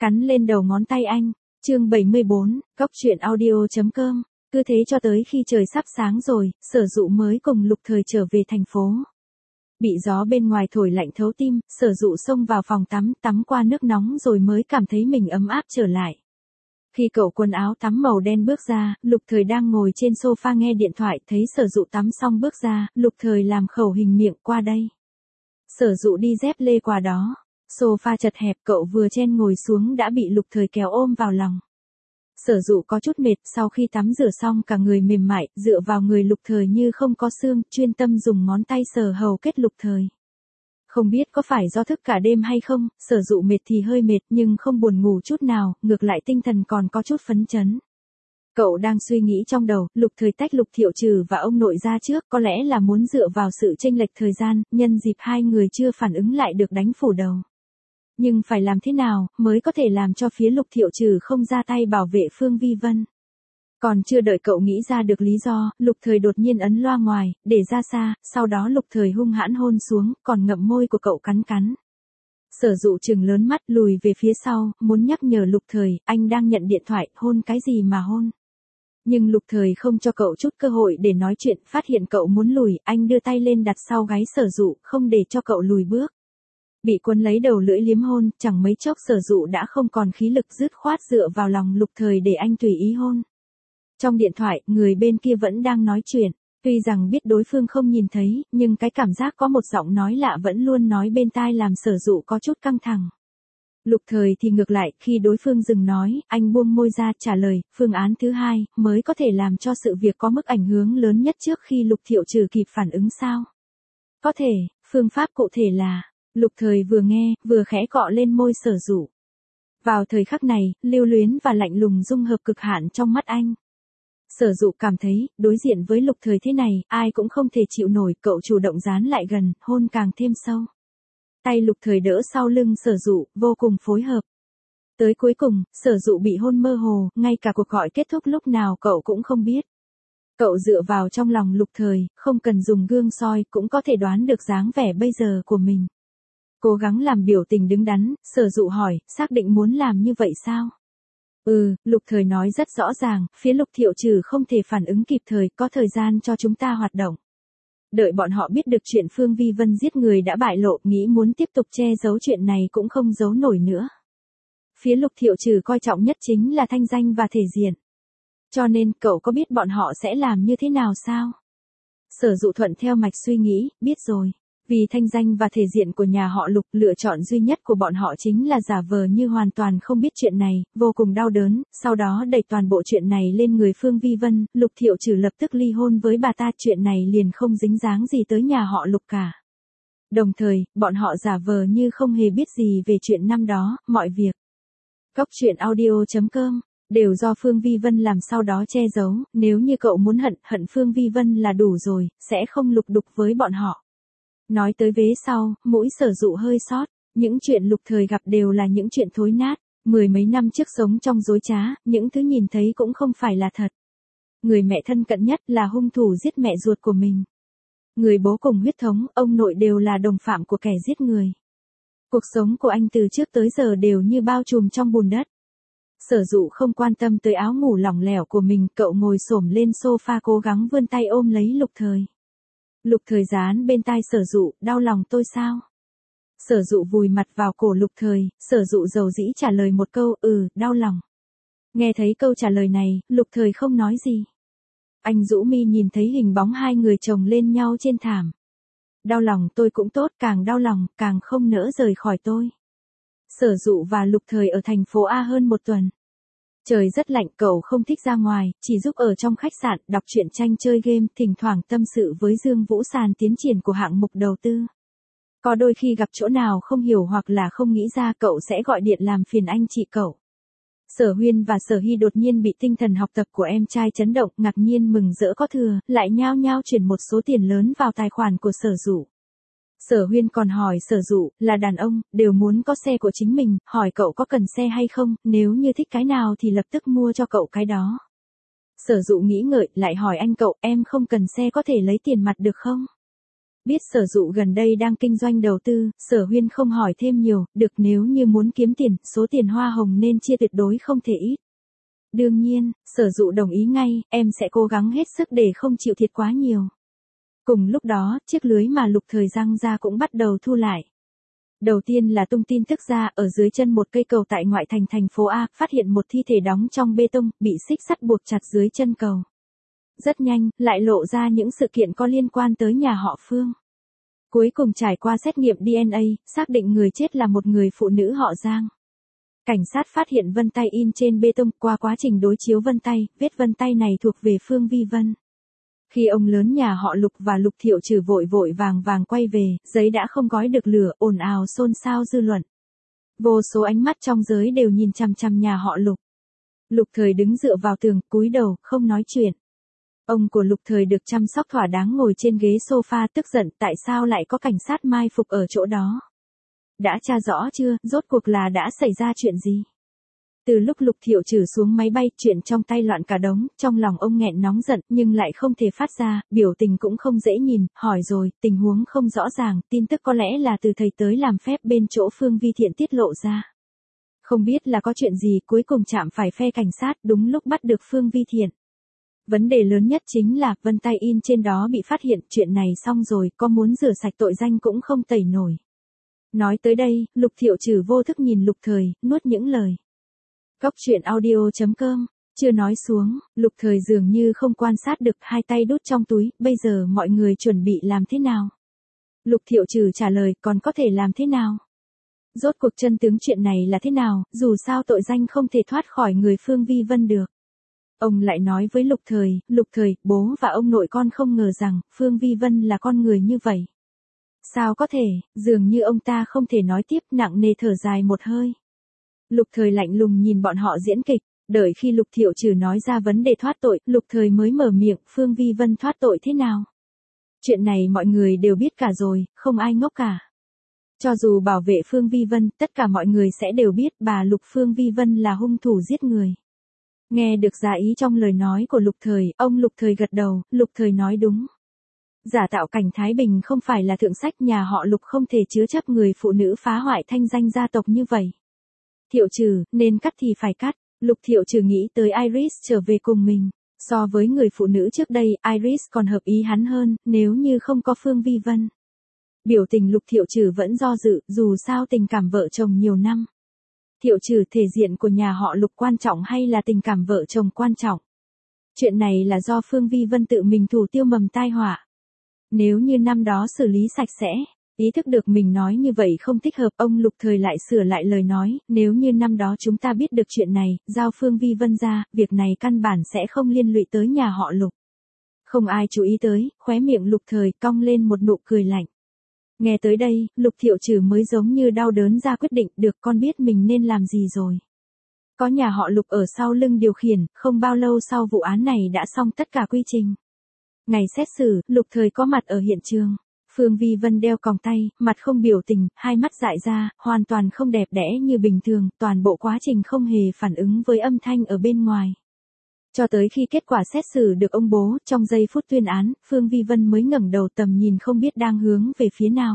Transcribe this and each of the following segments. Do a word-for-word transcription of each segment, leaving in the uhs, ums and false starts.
cắn lên đầu ngón tay anh. Chương bảy mươi bốn, cóc truyện audio chấm com. Cứ thế cho tới khi trời sắp sáng rồi, Sở Dụ mới cùng Lục Thời trở về thành phố. Bị gió bên ngoài thổi lạnh thấu tim, Sở Dụ xông vào phòng tắm, tắm qua nước nóng rồi mới cảm thấy mình ấm áp trở lại. Khi cậu quần áo tắm màu đen bước ra, Lục Thời đang ngồi trên sofa nghe điện thoại, thấy Sở Dụ tắm xong bước ra, Lục Thời làm khẩu hình miệng qua đây. Sở Dụ đi dép lê qua đó. Sofa chật hẹp, cậu vừa chen ngồi xuống đã bị Lục Thời kéo ôm vào lòng. Sở Dụ có chút mệt, sau khi tắm rửa xong cả người mềm mại, dựa vào người Lục Thời như không có xương, chuyên tâm dùng ngón tay sờ hầu kết Lục Thời. Không biết có phải do thức cả đêm hay không, Sở Dụ mệt thì hơi mệt nhưng không buồn ngủ chút nào, ngược lại tinh thần còn có chút phấn chấn. Cậu đang suy nghĩ trong đầu, Lục Thời tách Lục Thiệu Trừ và ông nội ra trước, có lẽ là muốn dựa vào sự chênh lệch thời gian, nhân dịp hai người chưa phản ứng lại được đánh phủ đầu. Nhưng phải làm thế nào mới có thể làm cho phía Lục Thiệu Trừ không ra tay bảo vệ Phương Vi Vân? Còn chưa đợi cậu nghĩ ra được lý do, Lục Thời đột nhiên ấn loa ngoài, để ra xa, sau đó Lục Thời hung hãn hôn xuống, còn ngậm môi của cậu cắn cắn. Sở Dụ trừng lớn mắt lùi về phía sau, muốn nhắc nhở Lục Thời, anh đang nhận điện thoại, hôn cái gì mà hôn. Nhưng Lục Thời không cho cậu chút cơ hội để nói chuyện, phát hiện cậu muốn lùi, anh đưa tay lên đặt sau gáy Sở Dụ, không để cho cậu lùi bước. Bị cuốn lấy đầu lưỡi liếm hôn, chẳng mấy chốc Sở Dụ đã không còn khí lực, dứt khoát dựa vào lòng Lục Thời để anh tùy ý hôn. Trong điện thoại, người bên kia vẫn đang nói chuyện, tuy rằng biết đối phương không nhìn thấy, nhưng cái cảm giác có một giọng nói lạ vẫn luôn nói bên tai làm Sở Dụ có chút căng thẳng. Lục Thời thì ngược lại, khi đối phương dừng nói, anh buông môi ra trả lời, phương án thứ hai, mới có thể làm cho sự việc có mức ảnh hưởng lớn nhất trước khi Lục Thiệu Trừ kịp phản ứng sao? Có thể, phương pháp cụ thể là... Lục Thời vừa nghe, vừa khẽ cọ lên môi Sở Dụ. Vào thời khắc này, lưu luyến và lạnh lùng dung hợp cực hạn trong mắt anh. Sở Dụ cảm thấy, đối diện với Lục Thời thế này, ai cũng không thể chịu nổi, cậu chủ động dán lại gần, hôn càng thêm sâu. Tay Lục Thời đỡ sau lưng Sở Dụ, vô cùng phối hợp. Tới cuối cùng, Sở Dụ bị hôn mơ hồ, ngay cả cuộc gọi kết thúc lúc nào cậu cũng không biết. Cậu dựa vào trong lòng Lục Thời, không cần dùng gương soi, cũng có thể đoán được dáng vẻ bây giờ của mình. Cố gắng làm biểu tình đứng đắn, Sở Dụ hỏi, xác định muốn làm như vậy sao? Ừ, Lục Thời nói rất rõ ràng, phía Lục Thiệu Trừ không thể phản ứng kịp thời, có thời gian cho chúng ta hoạt động. Đợi bọn họ biết được chuyện Phương Vi Vân giết người đã bại lộ, nghĩ muốn tiếp tục che giấu chuyện này cũng không giấu nổi nữa. Phía Lục Thiệu Trừ coi trọng nhất chính là thanh danh và thể diện. Cho nên, cậu có biết bọn họ sẽ làm như thế nào sao? Sở Dụ thuận theo mạch suy nghĩ, biết rồi. Vì thanh danh và thể diện của nhà họ Lục, lựa chọn duy nhất của bọn họ chính là giả vờ như hoàn toàn không biết chuyện này, vô cùng đau đớn, sau đó đẩy toàn bộ chuyện này lên người Phương Vi Vân, Lục Thiệu Trừ lập tức ly hôn với bà ta, chuyện này liền không dính dáng gì tới nhà họ Lục cả. Đồng thời, bọn họ giả vờ như không hề biết gì về chuyện năm đó, mọi việc. Cóc truyện audio chấm com đều do Phương Vi Vân làm, sau đó che giấu, nếu như cậu muốn hận, hận Phương Vi Vân là đủ rồi, sẽ không lục đục với bọn họ. Nói tới vế sau, mũi Sở Dụ hơi xót, những chuyện Lục Thời gặp đều là những chuyện thối nát, mười mấy năm trước sống trong dối trá, những thứ nhìn thấy cũng không phải là thật. Người mẹ thân cận nhất là hung thủ giết mẹ ruột của mình. Người bố cùng huyết thống, ông nội đều là đồng phạm của kẻ giết người. Cuộc sống của anh từ trước tới giờ đều như bao trùm trong bùn đất. Sở Dụ không quan tâm tới áo ngủ lỏng lẻo của mình, cậu ngồi xổm lên sofa cố gắng vươn tay ôm lấy Lục Thời. Lục Thời dán bên tai Sở Dụ, đau lòng tôi sao? Sở Dụ vùi mặt vào cổ Lục Thời, Sở Dụ dầu dĩ trả lời một câu, ừ, đau lòng. Nghe thấy câu trả lời này, Lục Thời không nói gì. Anh rũ mi nhìn thấy hình bóng hai người chồng lên nhau trên thảm. Đau lòng tôi cũng tốt, càng đau lòng, càng không nỡ rời khỏi tôi. Sở Dụ và Lục Thời ở thành phố A hơn một tuần. Trời rất lạnh, cậu không thích ra ngoài, chỉ giúp ở trong khách sạn, đọc truyện tranh, chơi game, thỉnh thoảng tâm sự với Dương Vũ Sàn tiến triển của hạng mục đầu tư. Có đôi khi gặp chỗ nào không hiểu hoặc là không nghĩ ra, cậu sẽ gọi điện làm phiền anh chị cậu. Sở Huyên và Sở Hy đột nhiên bị tinh thần học tập của em trai chấn động, ngạc nhiên mừng rỡ có thừa, lại nhao nhao chuyển một số tiền lớn vào tài khoản của Sở Dụ. Sở Huyên còn hỏi Sở Dụ, là đàn ông, đều muốn có xe của chính mình, hỏi cậu có cần xe hay không, nếu như thích cái nào thì lập tức mua cho cậu cái đó. Sở Dụ nghĩ ngợi, lại hỏi anh cậu, em không cần xe có thể lấy tiền mặt được không? Biết Sở Dụ gần đây đang kinh doanh đầu tư, Sở Huyên không hỏi thêm nhiều, được nếu như muốn kiếm tiền, số tiền hoa hồng nên chia tuyệt đối không thể ít. Đương nhiên, Sở Dụ đồng ý ngay, em sẽ cố gắng hết sức để không chịu thiệt quá nhiều. Cùng lúc đó, chiếc lưới mà Lục Thời giăng ra cũng bắt đầu thu lại. Đầu tiên là tung tin tức ra, ở dưới chân một cây cầu tại ngoại thành thành phố A, phát hiện một thi thể đóng trong bê tông, bị xích sắt buộc chặt dưới chân cầu. Rất nhanh, lại lộ ra những sự kiện có liên quan tới nhà họ Phương. Cuối cùng trải qua xét nghiệm đê en a, xác định người chết là một người phụ nữ họ Giang. Cảnh sát phát hiện vân tay in trên bê tông, qua quá trình đối chiếu vân tay, vết vân tay này thuộc về Phương Vi Vân. Khi ông lớn nhà họ Lục và Lục Thiệu Trừ vội vội vàng vàng quay về, giấy đã không gói được lửa, ồn ào xôn xao dư luận. Vô số ánh mắt trong giới đều nhìn chằm chằm nhà họ Lục. Lục Thời đứng dựa vào tường, cúi đầu, không nói chuyện. Ông của Lục Thời được chăm sóc thỏa đáng ngồi trên ghế sofa tức giận, tại sao lại có cảnh sát mai phục ở chỗ đó? Đã tra rõ chưa, rốt cuộc là đã xảy ra chuyện gì? Từ lúc Lục Thiệu Trừ xuống máy bay, chuyện trong tay loạn cả đống, trong lòng ông nghẹn nóng giận, nhưng lại không thể phát ra, biểu tình cũng không dễ nhìn, hỏi rồi, tình huống không rõ ràng, tin tức có lẽ là từ thầy tới làm phép bên chỗ Phương Vi Thiện tiết lộ ra. Không biết là có chuyện gì, cuối cùng chạm phải phe cảnh sát, đúng lúc bắt được Phương Vi Thiện. Vấn đề lớn nhất chính là, vân tay in trên đó bị phát hiện, chuyện này xong rồi, có muốn rửa sạch tội danh cũng không tẩy nổi. Nói tới đây, Lục Thiệu Trừ vô thức nhìn Lục Thời, nuốt những lời. Góc truyện audio chấm com, chưa nói xuống, Lục Thời dường như không quan sát được, hai tay đút trong túi, bây giờ mọi người chuẩn bị làm thế nào? Lục Thiệu Trừ trả lời, còn có thể làm thế nào? Rốt cuộc chân tướng chuyện này là thế nào, dù sao tội danh không thể thoát khỏi người Phương Vi Vân được. Ông lại nói với Lục Thời, Lục Thời, bố và ông nội con không ngờ rằng, Phương Vi Vân là con người như vậy. Sao có thể, dường như ông ta không thể nói tiếp, nặng nề thở dài một hơi. Lục Thời lạnh lùng nhìn bọn họ diễn kịch, đợi khi Lục Thiệu Trừ nói ra vấn đề thoát tội, Lục Thời mới mở miệng, Phương Vi Vân thoát tội thế nào? Chuyện này mọi người đều biết cả rồi, không ai ngốc cả. Cho dù bảo vệ Phương Vi Vân, tất cả mọi người sẽ đều biết bà Lục Phương Vi Vân là hung thủ giết người. Nghe được giá ý trong lời nói của Lục Thời, ông Lục Thời gật đầu, Lục Thời nói đúng. Giả tạo cảnh Thái Bình không phải là thượng sách, nhà họ Lục không thể chứa chấp người phụ nữ phá hoại thanh danh gia tộc như vậy. Thiệu Trừ, nên cắt thì phải cắt. Lục Thiệu Trừ nghĩ tới Iris trở về cùng mình. So với người phụ nữ trước đây, Iris còn hợp ý hắn hơn, nếu như không có Phương Vi Vân. Biểu tình Lục Thiệu Trừ vẫn do dự, dù sao tình cảm vợ chồng nhiều năm. Thiệu Trừ, thể diện của nhà họ Lục quan trọng hay là tình cảm vợ chồng quan trọng? Chuyện này là do Phương Vi Vân tự mình thủ tiêu mầm tai họa. Nếu như năm đó xử lý sạch sẽ, ý thức được mình nói như vậy không thích hợp, ông Lục Thời lại sửa lại lời nói, nếu như năm đó chúng ta biết được chuyện này, giao Phương Vi Vân ra, việc này căn bản sẽ không liên lụy tới nhà họ Lục. Không ai chú ý tới, khóe miệng Lục Thời cong lên một nụ cười lạnh. Nghe tới đây, Lục Thiệu Trừ mới giống như đau đớn ra quyết định, được, con biết mình nên làm gì rồi. Có nhà họ Lục ở sau lưng điều khiển, không bao lâu sau vụ án này đã xong tất cả quy trình. Ngày xét xử, Lục Thời có mặt ở hiện trường. Phương Vi Vân đeo còng tay, mặt không biểu tình, hai mắt dại ra, hoàn toàn không đẹp đẽ như bình thường, toàn bộ quá trình không hề phản ứng với âm thanh ở bên ngoài. Cho tới khi kết quả xét xử được công bố, trong giây phút tuyên án, Phương Vi Vân mới ngẩng đầu, tầm nhìn không biết đang hướng về phía nào.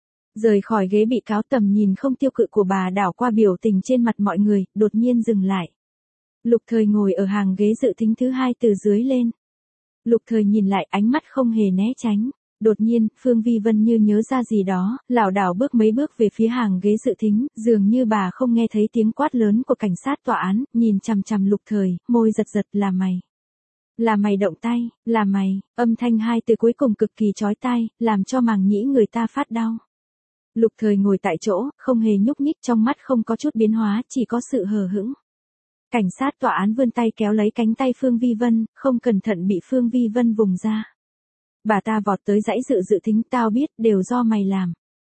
Rời khỏi ghế bị cáo, tầm nhìn không tiêu cự của bà đảo qua biểu tình trên mặt mọi người, đột nhiên dừng lại. Lục Thời ngồi ở hàng ghế dự thính thứ hai từ dưới lên. Lục Thời nhìn lại, ánh mắt không hề né tránh. Đột nhiên, Phương Vi Vân như nhớ ra gì đó, lảo đảo bước mấy bước về phía hàng ghế dự thính, dường như bà không nghe thấy tiếng quát lớn của cảnh sát tòa án, nhìn chằm chằm Lục Thời, môi giật giật, là mày. Là mày động tay, là mày, âm thanh hai từ cuối cùng cực kỳ chói tai, làm cho màng nhĩ người ta phát đau. Lục Thời ngồi tại chỗ, không hề nhúc nhích, trong mắt không có chút biến hóa, chỉ có sự hờ hững. Cảnh sát tòa án vươn tay kéo lấy cánh tay Phương Vi Vân, không cẩn thận bị Phương Vi Vân vùng ra. Bà ta vọt tới dãy dự dự thính, tao biết, đều do mày làm.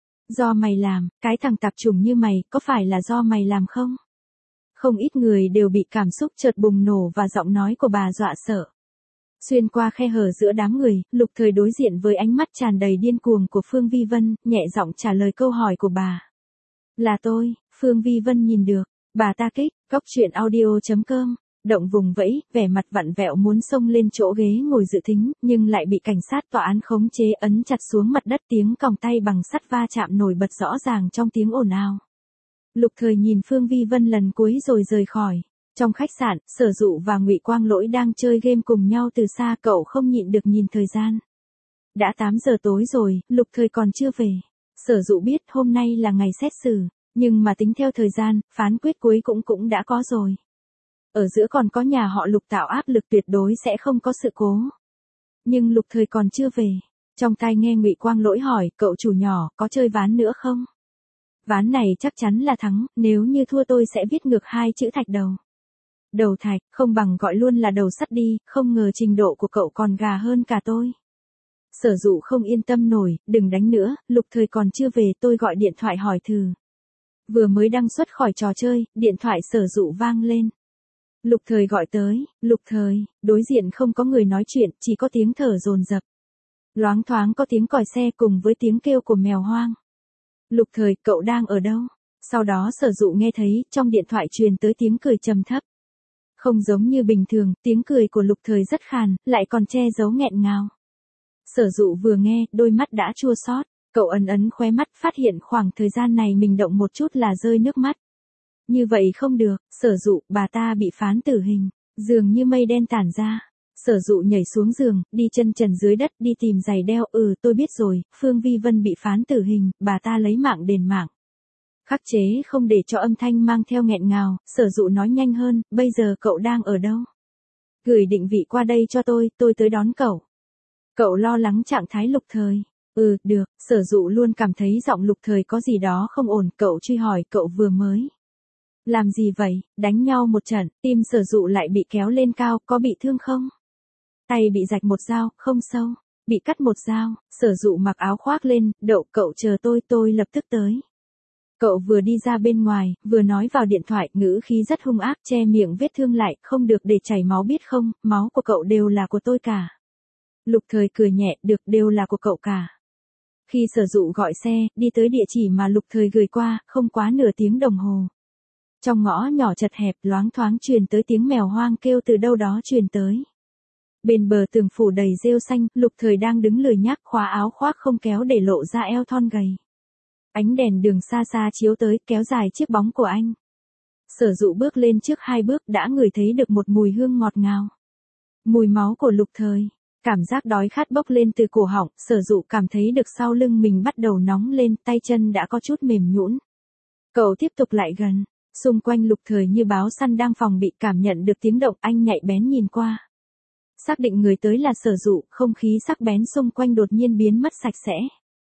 Do mày làm, cái thằng tạp chủng như mày, có phải là do mày làm không? Không ít người đều bị cảm xúc chợt bùng nổ và giọng nói của bà dọa sợ. Xuyên qua khe hở giữa đám người, Lục Thời đối diện với ánh mắt tràn đầy điên cuồng của Phương Vi Vân, nhẹ giọng trả lời câu hỏi của bà. Là tôi, Phương Vi Vân nhìn được, bà ta kích, góc truyện audio chấm com. động vùng vẫy, vẻ mặt vặn vẹo muốn xông lên chỗ ghế ngồi dự thính, nhưng lại bị cảnh sát tòa án khống chế ấn chặt xuống mặt đất, tiếng còng tay bằng sắt va chạm nổi bật rõ ràng trong tiếng ồn ào. Lục Thời nhìn Phương Vi Vân lần cuối rồi rời khỏi. Trong khách sạn, Sở Dụ và Ngụy Quang Lỗi đang chơi game cùng nhau từ xa, cậu không nhịn được nhìn thời gian. Đã tám giờ tối rồi, Lục Thời còn chưa về. Sở Dụ biết hôm nay là ngày xét xử, nhưng mà tính theo thời gian, phán quyết cuối cũng cũng đã có rồi. Ở giữa còn có nhà họ Lục tạo áp lực tuyệt đối sẽ không có sự cố. Nhưng Lục Thời còn chưa về. Trong tai nghe Ngụy Quang Lỗi hỏi, cậu chủ nhỏ, có chơi ván nữa không? Ván này chắc chắn là thắng, nếu như thua tôi sẽ viết ngược hai chữ thạch đầu. Đầu thạch, không bằng gọi luôn là đầu sắt đi, không ngờ trình độ của cậu còn gà hơn cả tôi. Sở Dụ không yên tâm nổi, đừng đánh nữa, Lục Thời còn chưa về, tôi gọi điện thoại hỏi thử. Vừa mới đăng xuất khỏi trò chơi, điện thoại Sở Dụ vang lên. Lục Thời gọi tới, Lục Thời, đối diện không có người nói chuyện, chỉ có tiếng thở dồn dập. Loáng thoáng có tiếng còi xe cùng với tiếng kêu của mèo hoang. Lục Thời, cậu đang ở đâu? Sau đó Sở Dụ nghe thấy, trong điện thoại truyền tới tiếng cười trầm thấp. Không giống như bình thường, tiếng cười của Lục Thời rất khàn, lại còn che giấu nghẹn ngào. Sở Dụ vừa nghe, đôi mắt đã chua xót, cậu ấn ấn khóe mắt, phát hiện khoảng thời gian này mình động một chút là rơi nước mắt. Như vậy không được, Sở Dụ, bà ta bị phán tử hình, dường như mây đen tản ra. Sở Dụ nhảy xuống giường, đi chân trần dưới đất, đi tìm giày đeo, ừ tôi biết rồi, Phương Vi Vân bị phán tử hình, bà ta lấy mạng đền mạng. Khắc chế không để cho âm thanh mang theo nghẹn ngào, Sở Dụ nói nhanh hơn, bây giờ cậu đang ở đâu? Gửi định vị qua đây cho tôi, tôi tới đón cậu. Cậu lo lắng trạng thái Lục Thời. Ừ, được, Sở Dụ luôn cảm thấy giọng Lục Thời có gì đó không ổn, cậu truy hỏi, cậu vừa mới làm gì vậy? Đánh nhau một trận, tim Sở Dụ lại bị kéo lên cao, có bị thương không? Tay bị rạch một dao, không sâu. Bị cắt một dao, Sở Dụ mặc áo khoác lên, đậu, cậu chờ tôi, tôi lập tức tới. Cậu vừa đi ra bên ngoài, vừa nói vào điện thoại, ngữ khí rất hung ác, che miệng vết thương lại, không được để chảy máu biết không, máu của cậu đều là của tôi cả. Lục Thời cười nhẹ, được, đều là của cậu cả. Khi Sở Dụ gọi xe, đi tới địa chỉ mà Lục Thời gửi qua, không quá nửa tiếng đồng hồ. Trong ngõ nhỏ chật hẹp, loáng thoáng truyền tới tiếng mèo hoang kêu từ đâu đó truyền tới. Bên bờ tường phủ đầy rêu xanh, Lục Thời đang đứng lười nhác, khóa áo khoác không kéo để lộ ra eo thon gầy. Ánh đèn đường xa xa chiếu tới, kéo dài chiếc bóng của anh. Sở Dụ bước lên trước hai bước, đã ngửi thấy được một mùi hương ngọt ngào. Mùi máu của Lục Thời. Cảm giác đói khát bốc lên từ cổ họng, Sở Dụ cảm thấy được sau lưng mình bắt đầu nóng lên, tay chân đã có chút mềm nhũn. Cậu tiếp tục lại gần, xung quanh Lục Thời như báo săn đang phòng bị, cảm nhận được tiếng động, anh nhạy bén nhìn qua. Xác định người tới là Sở Dụ, không khí sắc bén xung quanh đột nhiên biến mất sạch sẽ.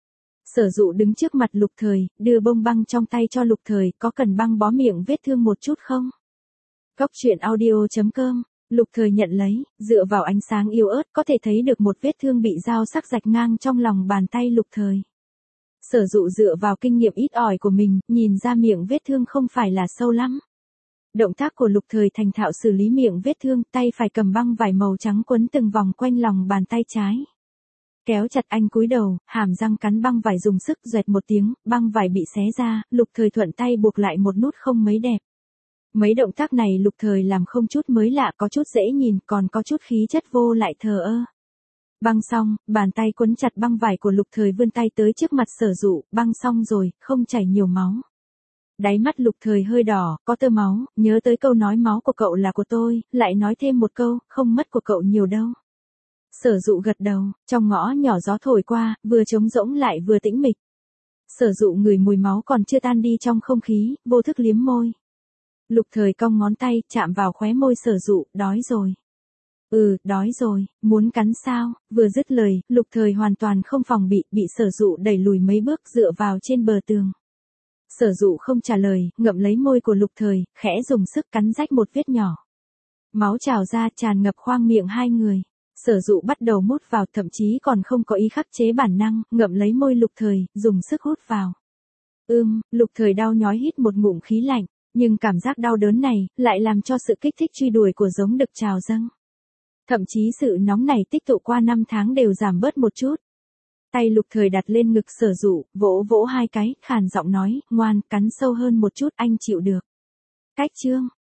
Sở Dụ đứng trước mặt Lục Thời, đưa bông băng trong tay cho Lục Thời, có cần băng bó miệng vết thương một chút không? Cốc truyện audio chấm com. Lục Thời nhận lấy, dựa vào ánh sáng yếu ớt có thể thấy được một vết thương bị dao sắc rạch ngang trong lòng bàn tay Lục Thời. Sở Dụ dựa vào kinh nghiệm ít ỏi của mình, nhìn ra miệng vết thương không phải là sâu lắm. Động tác của Lục Thời thành thạo xử lý miệng vết thương, tay phải cầm băng vải màu trắng quấn từng vòng quanh lòng bàn tay trái. Kéo chặt, anh cúi đầu, hàm răng cắn băng vải dùng sức, doẹt một tiếng, băng vải bị xé ra, Lục Thời thuận tay buộc lại một nút không mấy đẹp. Mấy động tác này Lục Thời làm không chút mới lạ, có chút dễ nhìn, còn có chút khí chất vô lại thờ ơ. Băng xong, bàn tay quấn chặt băng vải của Lục Thời vươn tay tới trước mặt Sở Dụ, băng xong rồi, không chảy nhiều máu. Đáy mắt Lục Thời hơi đỏ, có tơ máu, nhớ tới câu nói máu của cậu là của tôi, lại nói thêm một câu, không mất của cậu nhiều đâu. Sở Dụ gật đầu, trong ngõ nhỏ gió thổi qua, vừa trống rỗng lại vừa tĩnh mịch. Sở Dụ ngửi mùi máu còn chưa tan đi trong không khí, vô thức liếm môi. Lục Thời cong ngón tay, chạm vào khóe môi Sở Dụ, đói rồi. Ừ, đói rồi, muốn cắn sao? Vừa dứt lời, Lục Thời hoàn toàn không phòng bị, bị Sở Dụ đẩy lùi mấy bước dựa vào trên bờ tường. Sở Dụ không trả lời, ngậm lấy môi của Lục Thời, khẽ dùng sức cắn rách một vết nhỏ. Máu trào ra tràn ngập khoang miệng hai người. Sở Dụ bắt đầu mút vào, thậm chí còn không có ý khắc chế bản năng, ngậm lấy môi Lục Thời, dùng sức hút vào. Ưm, Lục Thời đau nhói hít một ngụm khí lạnh, nhưng cảm giác đau đớn này, lại làm cho sự kích thích truy đuổi của giống đực trào dâng. Thậm chí sự nóng này tích tụ qua năm tháng đều giảm bớt một chút. Tay Lục Thời đặt lên ngực Sở Dụ, vỗ vỗ hai cái, khàn giọng nói, ngoan, cắn sâu hơn một chút, anh chịu được. Cách chương.